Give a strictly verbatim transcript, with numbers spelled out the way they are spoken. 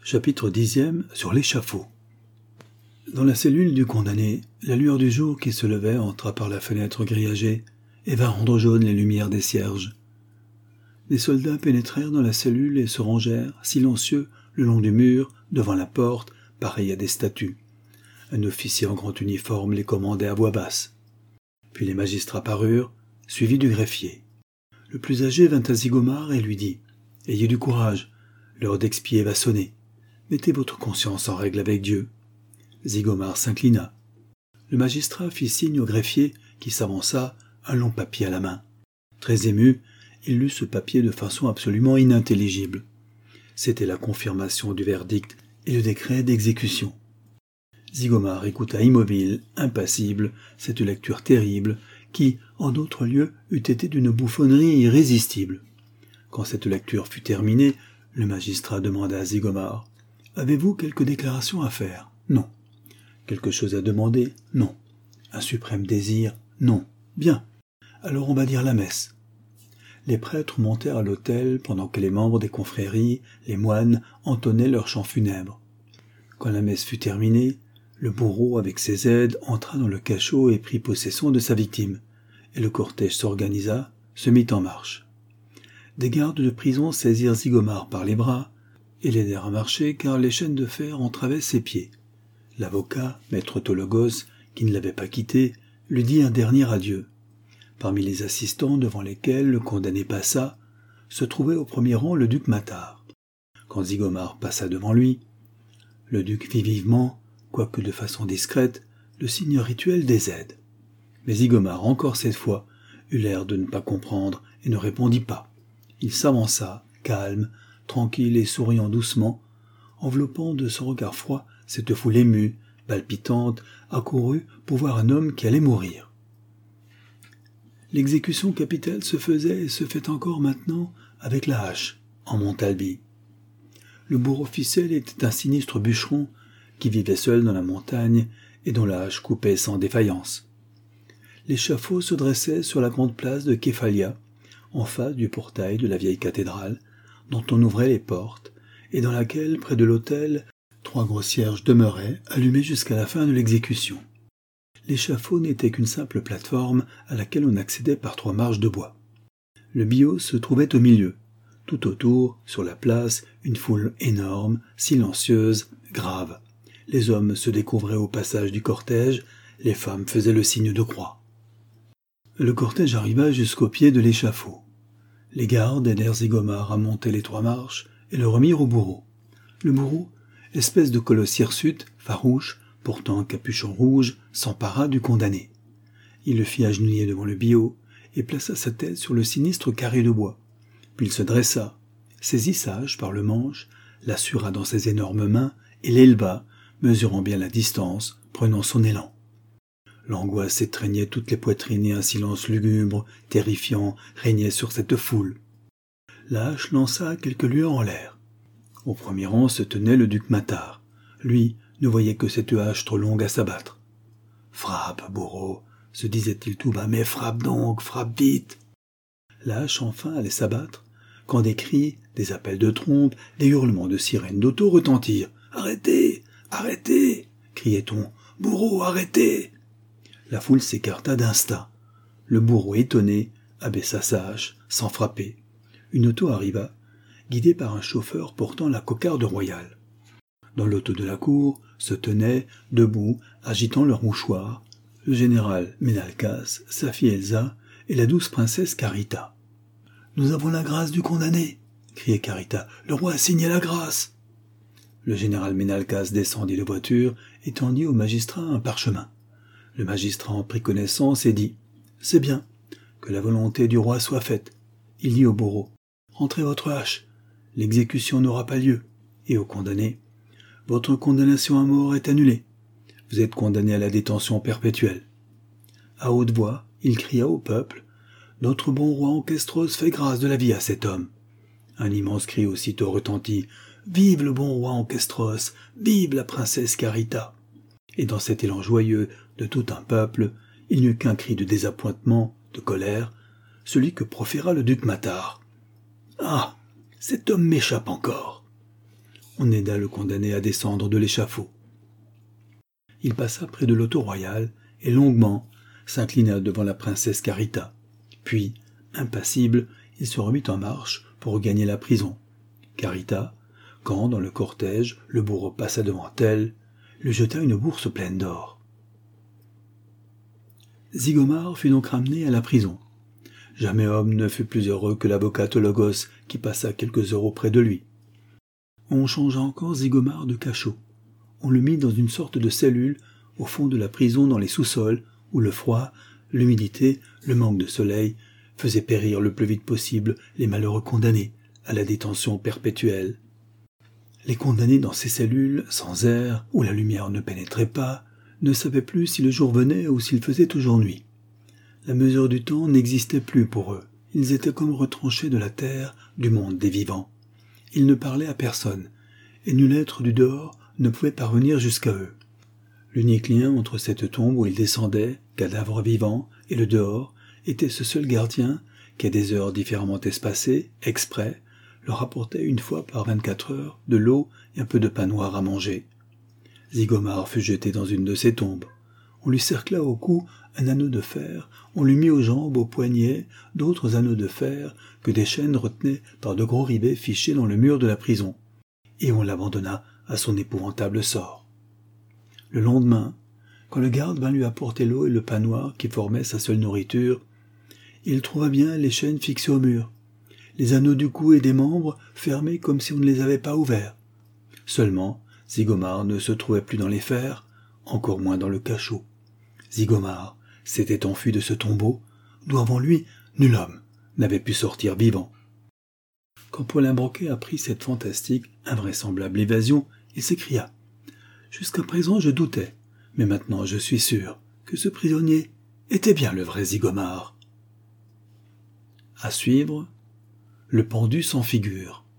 Chapitre dixième sur l'échafaud. Dans la cellule du condamné, la lueur du jour qui se levait entra par la fenêtre grillagée et vint rendre jaunes les lumières des cierges. Les soldats pénétrèrent dans la cellule et se rangèrent, silencieux, le long du mur, devant la porte, pareils à des statues. Un officier en grand uniforme les commandait à voix basse. Puis les magistrats parurent, suivis du greffier. Le plus âgé vint à Zigomar et lui dit « Ayez du courage, l'heure d'expier va sonner. Mettez votre conscience en règle avec Dieu. » Zigomar s'inclina. Le magistrat fit signe au greffier qui s'avança, un long papier à la main. Très ému, il lut ce papier de façon absolument inintelligible. C'était la confirmation du verdict et le décret d'exécution. Zigomar écouta immobile, impassible, cette lecture terrible qui, en d'autres lieux, eût été d'une bouffonnerie irrésistible. Quand cette lecture fut terminée, le magistrat demanda à Zigomar « Avez-vous quelque déclaration à faire ?»« Non. » « Quelque chose à demander ? » ?»« Non. » »« Un suprême désir ? » ?»« Non. » »« Bien. Alors on va dire la messe. » Les prêtres montèrent à l'autel pendant que les membres des confréries, les moines, entonnaient leurs chants funèbres. Quand la messe fut terminée, le bourreau, avec ses aides, entra dans le cachot et prit possession de sa victime, et le cortège s'organisa, se mit en marche. Des gardes de prison saisirent Zigomar par les bras et l'aidèrent à marcher car les chaînes de fer entravaient ses pieds. L'avocat, maître Tologos, qui ne l'avait pas quitté, lui dit un dernier adieu. Parmi les assistants devant lesquels le condamné passa, se trouvait au premier rang le duc Mathar. Quand Zigomar passa devant lui, le duc fit vivement, quoique de façon discrète, le signe rituel des aides. Mais Zigomar, encore cette fois, eut l'air de ne pas comprendre et ne répondit pas. Il s'avança, calme, tranquille et souriant doucement, enveloppant de son regard froid cette foule émue, palpitante, accourue pour voir un homme qui allait mourir. L'exécution capitale se faisait et se fait encore maintenant avec la hache, en Montalbie. Le bourreau officiel était un sinistre bûcheron qui vivait seul dans la montagne et dont la hache coupait sans défaillance. L'échafaud se dressait sur la grande place de Képhalia, en face du portail de la vieille cathédrale, dont on ouvrait les portes, et dans laquelle, près de l'autel, trois gros cierges demeuraient, allumés jusqu'à la fin de l'exécution. L'échafaud n'était qu'une simple plateforme à laquelle on accédait par trois marches de bois. Le bios se trouvait au milieu. Tout autour, sur la place, une foule énorme, silencieuse, grave. Les hommes se découvraient au passage du cortège, les femmes faisaient le signe de croix. Le cortège arriva jusqu'au pied de l'échafaud. Les gardes aidèrent Zigomar à monter les trois marches et le remirent au bourreau. Le bourreau, espèce de colosse hirsute, farouche, portant un capuchon rouge, s'empara du condamné. Il le fit agenouiller devant le bios et plaça sa tête sur le sinistre carré de bois. Puis il se dressa, saisit sa hache par le manche, l'assura dans ses énormes mains et l'éleva, mesurant bien la distance, prenant son élan. L'angoisse étreignait toutes les poitrines et un silence lugubre, terrifiant, régnait sur cette foule. La hache lança quelques lueurs en l'air. Au premier rang se tenait le duc Mathar. Lui ne voyait que cette hache trop longue à s'abattre. « Frappe, bourreau !» se disait-il tout bas, « mais frappe donc, frappe vite !» La hache enfin allait s'abattre, quand des cris, des appels de trompe, des hurlements de sirènes d'auto retentirent. « Arrêtez ! Arrêtez !» criait-on. « Bourreau, arrêtez !» La foule s'écarta d'instinct. Le bourreau, étonné, abaissa sa hache, sans frapper. Une auto arriva, guidée par un chauffeur portant la cocarde royale. Dans l'auto de la cour se tenaient, debout, agitant leurs mouchoirs, le général Menalcas, sa fille Elsa et la douce princesse Carita. « Nous avons la grâce du condamné !» criait Carita. « Le roi a signé la grâce !» Le général Menalcas descendit de voiture et tendit au magistrat un parchemin. Le magistrat en prit connaissance et dit « C'est bien, que la volonté du roi soit faite. » Il dit au bourreau « Rentrez votre hache, l'exécution n'aura pas lieu. » Et au condamné « Votre condamnation à mort est annulée. Vous êtes condamné à la détention perpétuelle. » À haute voix, il cria au peuple « Notre bon roi Ankestros fait grâce de la vie à cet homme. » Un immense cri aussitôt retentit « Vive le bon roi Ankestros, vive la princesse Carita !» Et dans cet élan joyeux de tout un peuple, il n'y eut qu'un cri de désappointement, de colère, celui que proféra le duc Mathar. « Ah, cet homme m'échappe encore !» on aida le condamné à descendre de l'échafaud. Il passa près de l'auto royal et longuement s'inclina devant la princesse Carita. Puis, impassible, il se remit en marche pour regagner la prison. Carita, quand, dans le cortège, le bourreau passa devant elle, lui jeta une bourse pleine d'or. Zigomar fut donc ramené à la prison. Jamais homme ne fut plus heureux que l'avocat Logos qui passa quelques heures auprès de lui. On changea encore Zigomar de cachot. On le mit dans une sorte de cellule au fond de la prison dans les sous-sols où le froid, l'humidité, le manque de soleil faisaient périr le plus vite possible les malheureux condamnés à la détention perpétuelle. Les condamnés dans ces cellules, sans air, où la lumière ne pénétrait pas, ne savaient plus si le jour venait ou s'il faisait toujours nuit. La mesure du temps n'existait plus pour eux. Ils étaient comme retranchés de la terre, du monde des vivants. Ils ne parlaient à personne, et nul être du dehors ne pouvait parvenir jusqu'à eux. L'unique lien entre cette tombe où ils descendaient, cadavre vivant, et le dehors, était ce seul gardien qui, à des heures différemment espacées, exprès, leur apportait une fois par vingt-quatre heures de l'eau et un peu de pain noir à manger. Zigomar fut jeté dans une de ces tombes. On lui cercla au cou un anneau de fer, on lui mit aux jambes, aux poignets, d'autres anneaux de fer que des chaînes retenaient par de gros rivets fichés dans le mur de la prison, et on l'abandonna à son épouvantable sort. Le lendemain, quand le garde vint lui apporter l'eau et le pain noir qui formaient sa seule nourriture, il trouva bien les chaînes fixées au mur, les anneaux du cou et des membres fermés comme si on ne les avait pas ouverts. Seulement, Zigomar ne se trouvait plus dans les fers, encore moins dans le cachot. Zigomar s'était enfui de ce tombeau, d'où avant lui, nul homme n'avait pu sortir vivant. Quand Paulin Broquet apprit cette fantastique, invraisemblable évasion, il s'écria « Jusqu'à présent je doutais, mais maintenant je suis sûr que ce prisonnier était bien le vrai Zigomar. » À suivre, le pendu sans figure.